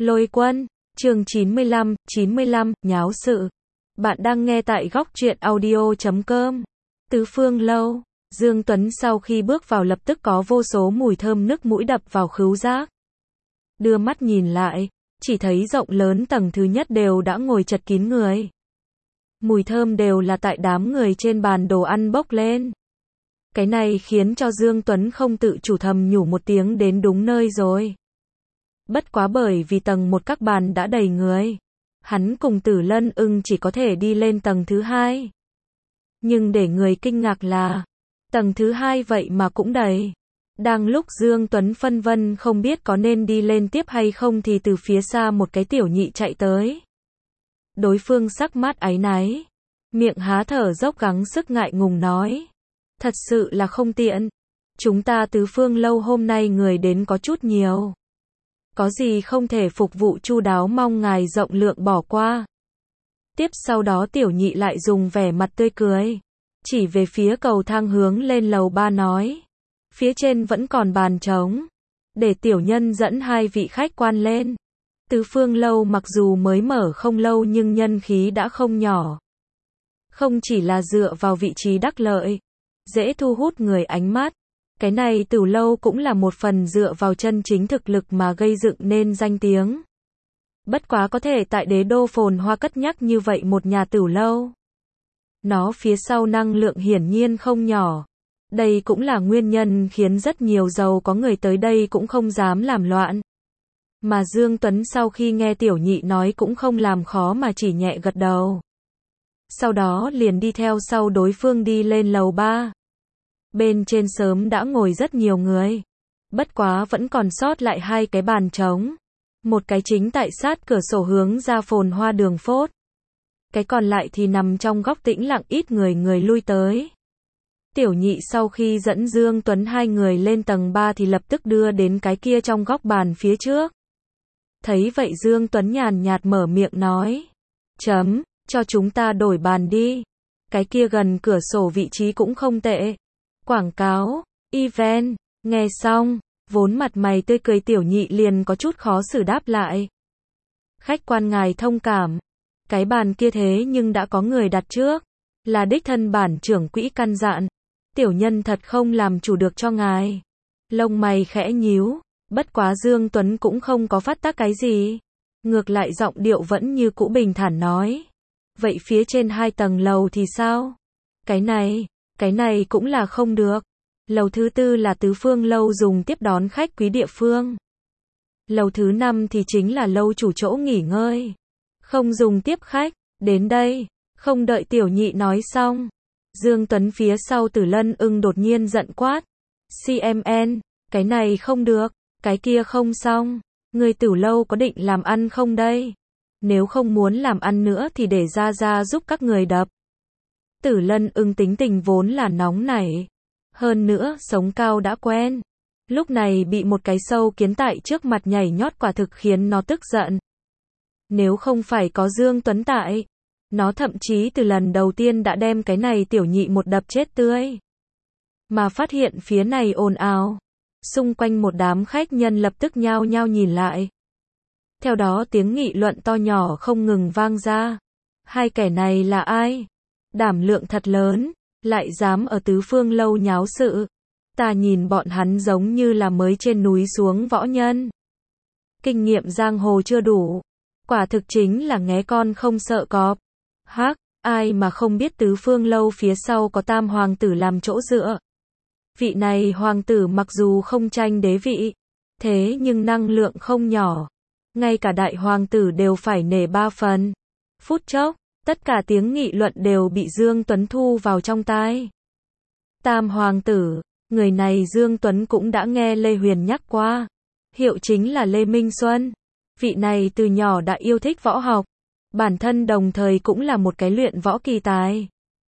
Lôi Quân, chương 95, nháo sự. Bạn đang nghe tại góc truyện audio.com. Tứ Phương Lâu, Dương Tuấn sau khi bước vào lập tức có vô số mùi thơm nức mũi đập vào khứu giác. Đưa mắt nhìn lại, chỉ thấy rộng lớn tầng thứ nhất đều đã ngồi chật kín người. Mùi thơm đều là tại đám người trên bàn đồ ăn bốc lên. Cái này khiến cho Dương Tuấn không tự chủ thầm nhủ một tiếng đến đúng nơi rồi. Bất quá bởi vì tầng một các bàn đã đầy người. Hắn cùng Tử Lân Ưng chỉ có thể đi lên tầng thứ hai. Nhưng để người kinh ngạc là, tầng thứ hai vậy mà cũng đầy. Đang lúc Dương Tuấn phân vân không biết có nên đi lên tiếp hay không thì từ phía xa một cái tiểu nhị chạy tới. Đối phương sắc mắt áy náy, miệng há thở dốc gắng sức ngại ngùng nói. Thật sự là không tiện. Chúng ta Tứ Phương Lâu hôm nay người đến có chút nhiều. Có gì không thể phục vụ chu đáo, mong ngài rộng lượng bỏ qua. Tiếp sau đó tiểu nhị lại dùng vẻ mặt tươi cười, chỉ về phía cầu thang hướng lên lầu 3 nói. Phía trên vẫn còn bàn trống. Để tiểu nhân dẫn hai vị khách quan lên. Tứ Phương Lâu mặc dù mới mở không lâu nhưng nhân khí đã không nhỏ. Không chỉ là dựa vào vị trí đắc lợi, dễ thu hút người ánh mắt. Cái này Tử Lâu cũng là một phần dựa vào chân chính thực lực mà gây dựng nên danh tiếng. Bất quá có thể tại đế đô phồn hoa cất nhắc như vậy một nhà Tử Lâu. Nó phía sau năng lượng hiển nhiên không nhỏ. Đây cũng là nguyên nhân khiến rất nhiều giàu có người tới đây cũng không dám làm loạn. Mà Dương Tuấn sau khi nghe tiểu nhị nói cũng không làm khó mà chỉ nhẹ gật đầu. Sau đó liền đi theo sau đối phương đi lên lầu 3. Bên trên sớm đã ngồi rất nhiều người. Bất quá vẫn còn sót lại hai cái bàn trống. Một cái chính tại sát cửa sổ hướng ra phồn hoa đường phốt. Cái còn lại thì nằm trong góc tĩnh lặng ít người lui tới. Tiểu nhị sau khi dẫn Dương Tuấn hai người lên tầng 3 thì lập tức đưa đến cái kia trong góc bàn phía trước. Thấy vậy Dương Tuấn nhàn nhạt mở miệng nói. Cho chúng ta đổi bàn đi. Cái kia gần cửa sổ vị trí cũng không tệ. Quảng cáo, event, nghe xong, vốn mặt mày tươi cười tiểu nhị liền có chút khó xử đáp lại. Khách quan ngài thông cảm. Cái bàn kia thế nhưng đã có người đặt trước. Là đích thân bản trưởng quỹ căn dặn. Tiểu nhân thật không làm chủ được cho ngài. Lông mày khẽ nhíu, bất quá Dương Tuấn cũng không có phát tác cái gì. Ngược lại giọng điệu vẫn như cũ bình thản nói. Vậy phía trên 2 tầng lầu thì sao? Cái này cũng là không được. Lầu thứ 4 là Tứ Phương Lâu dùng tiếp đón khách quý địa phương. Lầu thứ 5 thì chính là lâu chủ chỗ nghỉ ngơi. Không dùng tiếp khách, đến đây, không đợi tiểu nhị nói xong. Dương Tuấn phía sau Tử Lân Ưng đột nhiên giận quát. CMN, cái này không được, cái kia không xong. Người Tử Lâu có định làm ăn không đây? Nếu không muốn làm ăn nữa thì để ra giúp các người đập. Tử Lân Ưng tính tình vốn là nóng nảy. Hơn nữa, sống cao đã quen. Lúc này bị một cái sâu kiến tại trước mặt nhảy nhót quả thực khiến nó tức giận. Nếu không phải có Dương Tuấn tại, nó thậm chí từ lần đầu tiên đã đem cái này tiểu nhị một đập chết tươi. Mà phát hiện phía này ồn ào. Xung quanh một đám khách nhân lập tức nhao nhao nhìn lại. Theo đó tiếng nghị luận to nhỏ không ngừng vang ra. Hai kẻ này là ai? Đảm lượng thật lớn, lại dám ở Tứ Phương Lâu nháo sự. Ta nhìn bọn hắn giống như là mới trên núi xuống võ nhân. Kinh nghiệm giang hồ chưa đủ. Quả thực chính là nghé con không sợ cọp. Hắc, ai mà không biết Tứ Phương Lâu phía sau có Tam hoàng tử làm chỗ dựa. Vị này hoàng tử mặc dù không tranh đế vị, thế nhưng năng lượng không nhỏ. Ngay cả đại hoàng tử đều phải nể 3 phần. Phút chốc, tất cả tiếng nghị luận đều bị Dương Tuấn thu vào trong tai. Tam hoàng tử, người này Dương Tuấn cũng đã nghe Lê Huyền nhắc qua. Hiệu chính là Lê Minh Xuân. Vị này từ nhỏ đã yêu thích võ học. Bản thân đồng thời cũng là một cái luyện võ kỳ tài.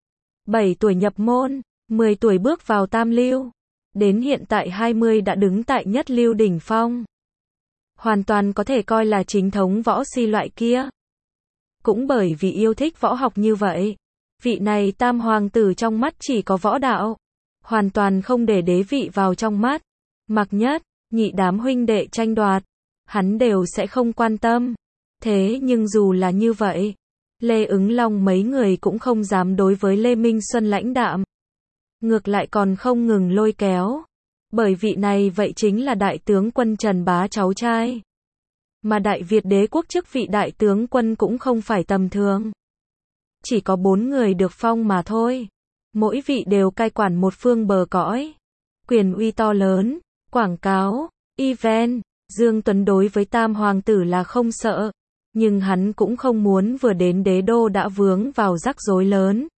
7 tuổi nhập môn, 10 tuổi bước vào tam lưu. Đến hiện tại 20 đã đứng tại nhất lưu đỉnh phong. Hoàn toàn có thể coi là chính thống võ si loại kia. Cũng bởi vì yêu thích võ học như vậy, vị này tam hoàng tử trong mắt chỉ có võ đạo. Hoàn toàn không để đế vị vào trong mắt. Mặc nhất, nhị đám huynh đệ tranh đoạt. hắn đều sẽ không quan tâm. Thế nhưng dù là như vậy, Lê Ứng Long mấy người cũng không dám đối với Lê Minh Xuân lãnh đạm. Ngược lại còn không ngừng lôi kéo. Bởi vị này vậy chính là đại tướng quân Trần Bá cháu trai. Mà Đại Việt đế quốc chức vị đại tướng quân cũng không phải tầm thường. Chỉ có 4 người được phong mà thôi. Mỗi vị đều cai quản một phương bờ cõi. Quyền uy to lớn, quảng cáo, event. Dương Tuấn đối với Tam Hoàng tử là không sợ. Nhưng hắn cũng không muốn vừa đến đế đô đã vướng vào rắc rối lớn.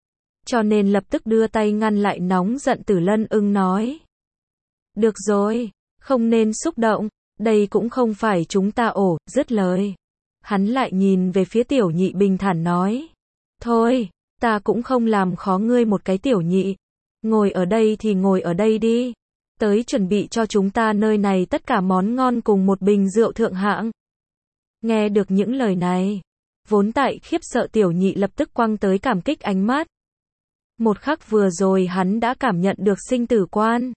Cho nên lập tức đưa tay ngăn lại nóng giận Tử Lân Ưng nói. Được rồi, không nên xúc động, đây cũng không phải chúng ta dứt lời. Hắn lại nhìn về phía Tiểu Nhị bình thản nói. Thôi, ta cũng không làm khó ngươi một cái Tiểu Nhị. Ngồi ở đây thì ngồi ở đây đi. Tới chuẩn bị cho chúng ta nơi này tất cả món ngon cùng một bình rượu thượng hạng. Nghe được những lời này, vốn tại khiếp sợ Tiểu Nhị lập tức quăng tới cảm kích ánh mắt. Một khắc vừa rồi hắn đã cảm nhận được sinh tử quan.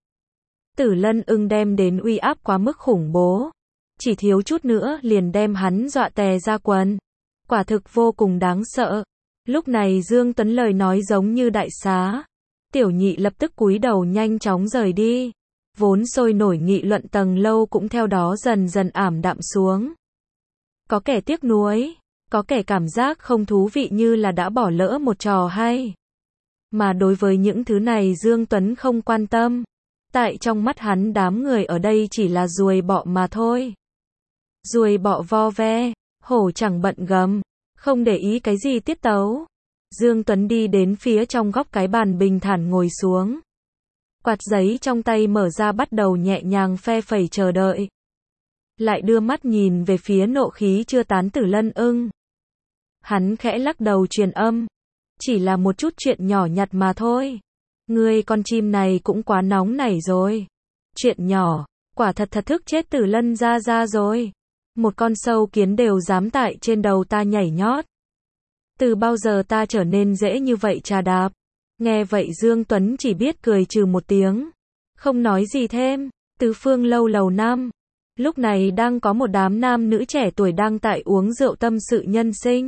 Tử Lân Ưng đem đến uy áp quá mức khủng bố. Chỉ thiếu chút nữa liền đem hắn dọa tè ra quần. Quả thực vô cùng đáng sợ. Lúc này Dương Tuấn lời nói giống như đại xá. Tiểu Nhị lập tức cúi đầu nhanh chóng rời đi. Vốn sôi nổi nghị luận tầng lâu cũng theo đó dần dần ảm đạm xuống. Có kẻ tiếc nuối, có kẻ cảm giác không thú vị như là đã bỏ lỡ một trò hay. Mà đối với những thứ này Dương Tuấn không quan tâm. Tại trong mắt hắn đám người ở đây chỉ là ruồi bọ mà thôi. Ruồi bọ vo ve, hổ chẳng bận gầm, không để ý cái gì tiết tấu. Dương Tuấn đi đến phía trong góc cái bàn bình thản ngồi xuống. Quạt giấy trong tay mở ra bắt đầu nhẹ nhàng phe phẩy chờ đợi. Lại đưa mắt nhìn về phía nộ khí chưa tán Tử Lân Ưng. Hắn khẽ lắc đầu truyền âm. Chỉ là một chút chuyện nhỏ nhặt mà thôi. Ngươi con chim này cũng quá nóng nảy rồi. Chuyện nhỏ, quả thật thức chết Tử Lân ra rồi. Một con sâu kiến đều dám tại trên đầu ta nhảy nhót. Từ bao giờ ta trở nên dễ như vậy trà đạp. Nghe vậy Dương Tuấn chỉ biết cười trừ một tiếng. Không nói gì thêm. Tứ phương lâu lầu năm. Lúc này đang có một đám nam nữ trẻ tuổi đang tại uống rượu tâm sự nhân sinh.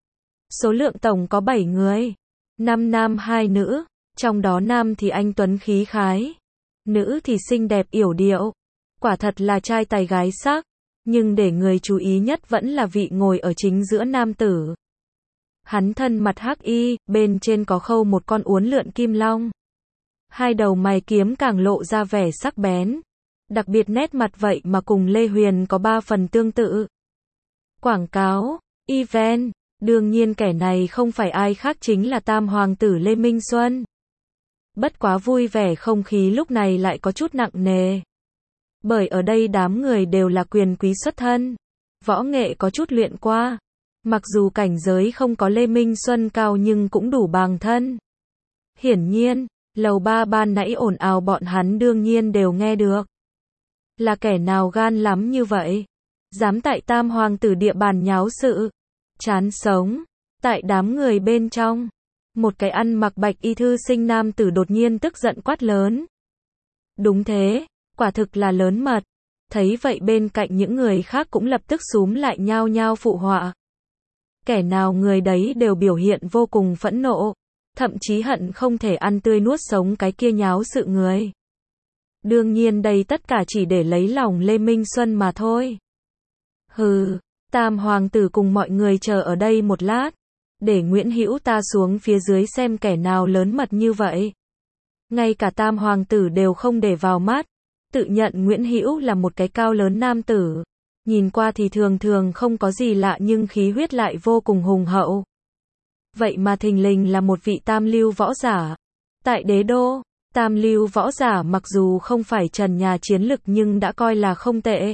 Số lượng tổng có 7 người. 5 nam 2 nữ. Trong đó nam thì anh tuấn khí khái. Nữ thì xinh đẹp yểu điệu. Quả thật là trai tài gái sắc. Nhưng để người chú ý nhất vẫn là vị ngồi ở chính giữa nam tử. Hắn thân mặt hắc y, bên trên có khâu một con uốn lượn kim long. Hai đầu mày kiếm càng lộ ra vẻ sắc bén. Đặc biệt nét mặt vậy mà cùng Lê Huyền có 3 phần tương tự. Quảng cáo, event, đương nhiên kẻ này không phải ai khác chính là Tam Hoàng tử Lê Minh Xuân. Bất quá vui vẻ không khí lúc này lại có chút nặng nề. Bởi ở đây đám người đều là quyền quý xuất thân. Võ nghệ có chút luyện qua. Mặc dù cảnh giới không có Lê Minh Xuân cao nhưng cũng đủ bằng thân. Hiển nhiên, lầu 3 ban nãy ồn ào bọn hắn đương nhiên đều nghe được. Là kẻ nào gan lắm như vậy? Dám tại Tam Hoàng tử địa bàn nháo sự. Chán sống. Tại đám người bên trong. Một cái ăn mặc bạch y thư sinh nam tử đột nhiên tức giận quát lớn. Đúng thế, quả thực là lớn mật. Thấy vậy bên cạnh những người khác cũng lập tức xúm lại nhao nhao phụ họa. Kẻ nào người đấy đều biểu hiện vô cùng phẫn nộ. Thậm chí hận không thể ăn tươi nuốt sống cái kia nháo sự người. Đương nhiên đây tất cả chỉ để lấy lòng Lê Minh Xuân mà thôi. Hừ, Tam Hoàng tử cùng mọi người chờ ở đây một lát. Để Nguyễn Hữu ta xuống phía dưới xem kẻ nào lớn mật như vậy. Ngay cả Tam Hoàng tử đều không để vào mắt. Tự nhận Nguyễn Hữu là một cái cao lớn nam tử. Nhìn qua thì thường thường không có gì lạ nhưng khí huyết lại vô cùng hùng hậu. Vậy mà thình lình là một vị tam lưu võ giả. Tại đế đô, tam lưu võ giả mặc dù không phải trần nhà chiến lực nhưng đã coi là không tệ.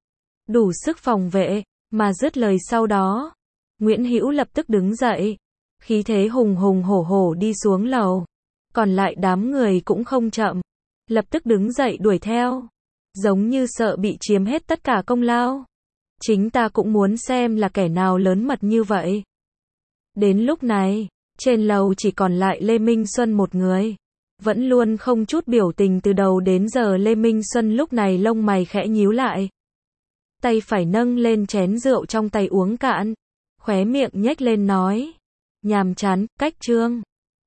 Đủ sức phòng vệ, mà dứt lời sau đó. Nguyễn Hữu lập tức đứng dậy. Khí thế hùng hùng hổ hổ đi xuống lầu. Còn lại đám người cũng không chậm. Lập tức đứng dậy đuổi theo. Giống như sợ bị chiếm hết tất cả công lao. Chính ta cũng muốn xem là kẻ nào lớn mật như vậy. Đến lúc này, trên lầu chỉ còn lại Lê Minh Xuân một người. Vẫn luôn không chút biểu tình từ đầu đến giờ Lê Minh Xuân lúc này lông mày khẽ nhíu lại. tay phải nâng lên chén rượu trong tay uống cạn. Khóe miệng nhếch lên nói. Nhàm chán, cách chương.